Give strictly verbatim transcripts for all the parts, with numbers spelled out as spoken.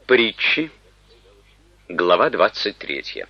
Притчи, глава двадцать третья.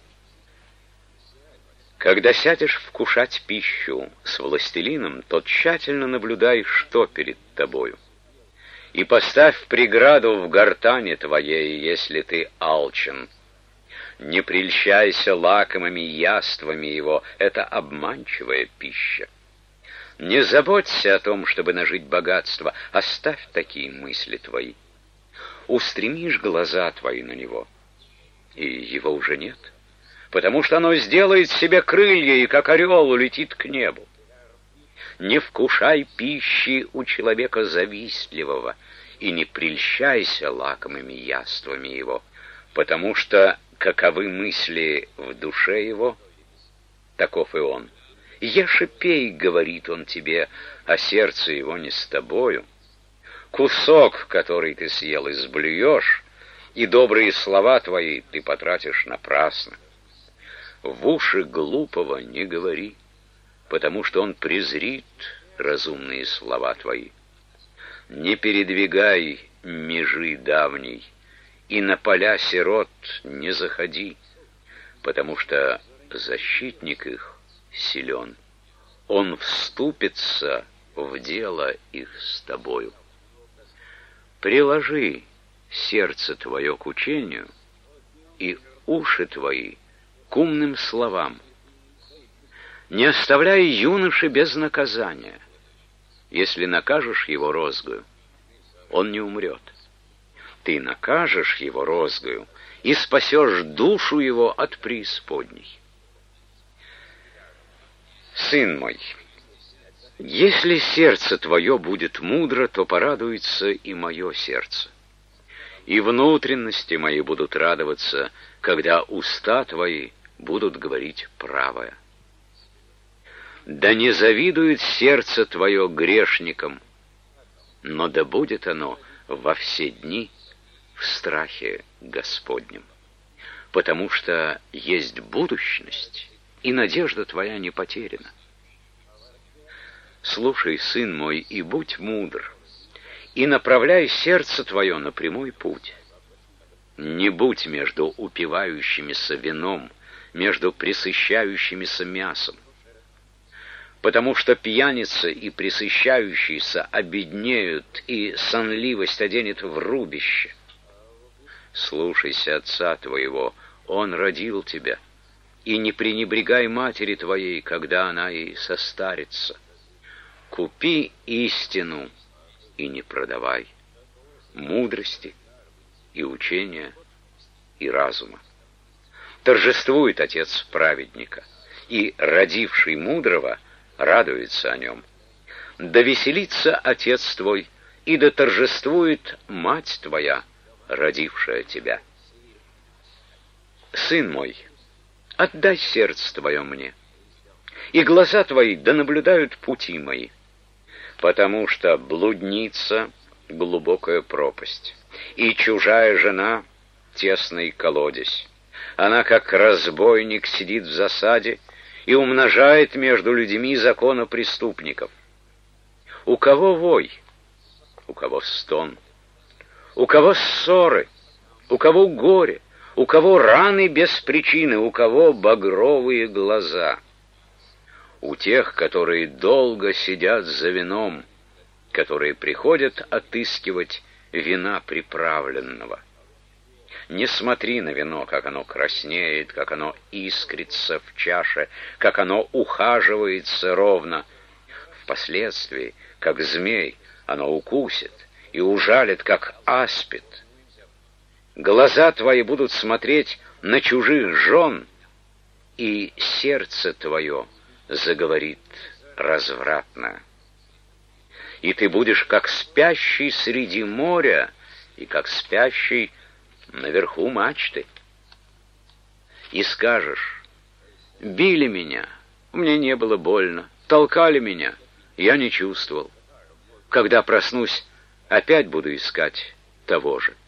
Когда сядешь вкушать пищу с властелином, то тщательно наблюдай, что перед тобою. И поставь преграду в гортани твоей, если ты алчен. Не прельщайся лакомыми яствами его, это обманчивая пища. Не заботься о том, чтобы нажить богатство, оставь такие мысли твои. Устремишь глаза твои на него, и его уже нет, потому что оно сделает себе крылья и, как орел, улетит к небу. Не вкушай пищи у человека завистливого, и не прельщайся лакомыми яствами его, потому что каковы мысли в душе его, таков и он. Ешь и пей, говорит он тебе, а сердце его не с тобою. Кусок, который ты съел, изблюешь, и добрые слова твои ты потратишь напрасно. В уши глупого не говори, потому что он презрит разумные слова твои. Не передвигай межи давней, и на поля сирот не заходи, потому что защитник их силен. Он вступится в дело их с тобою. Приложи сердце твое к учению и уши твои к умным словам. Не оставляй юноши без наказания. Если накажешь его розгою, он не умрет. Ты накажешь его розгою и спасешь душу его от преисподней. Сын мой, если сердце твое будет мудро, то порадуется и мое сердце. И внутренности мои будут радоваться, когда уста твои будут говорить правое. Да не завидует сердце твое грешникам, но да будет оно во все дни в страхе Господнем, потому что есть будущность, и надежда твоя не потеряна. Слушай, сын мой, и будь мудр, и направляй сердце твое на прямой путь. Не будь между упивающимися вином, между пресыщающимися мясом, потому что пьяница и пресыщающийся обеднеют, и сонливость оденет в рубище. Слушайся отца твоего, он родил тебя, и не пренебрегай матери твоей, когда она и состарится. Купи истину и не продавай, мудрости и учения и разума. Торжествует отец праведника, и родивший мудрого радуется о нем. Да веселится отец твой, и да торжествует мать твоя, родившая тебя. Сын мой, отдай сердце твое мне, и глаза твои да наблюдают пути мои, потому что блудница — глубокая пропасть, и чужая жена — тесный колодезь. Она, как разбойник, сидит в засаде и умножает между людьми закона преступников. У кого вой, у кого стон, у кого ссоры, у кого горе, у кого раны без причины, у кого багровые глаза. У тех, которые долго сидят за вином, которые приходят отыскивать вина приправленного. Не смотри на вино, как оно краснеет, как оно искрится в чаше, как оно ухаживается ровно. Впоследствии, как змей, оно укусит и ужалит, как аспид. Глаза твои будут смотреть на чужих жен, и сердце твое заговорит развратно. И ты будешь как спящий среди моря, и как спящий наверху мачты. И скажешь: били меня, мне не было больно, толкали меня, я не чувствовал. Когда проснусь, опять буду искать того же.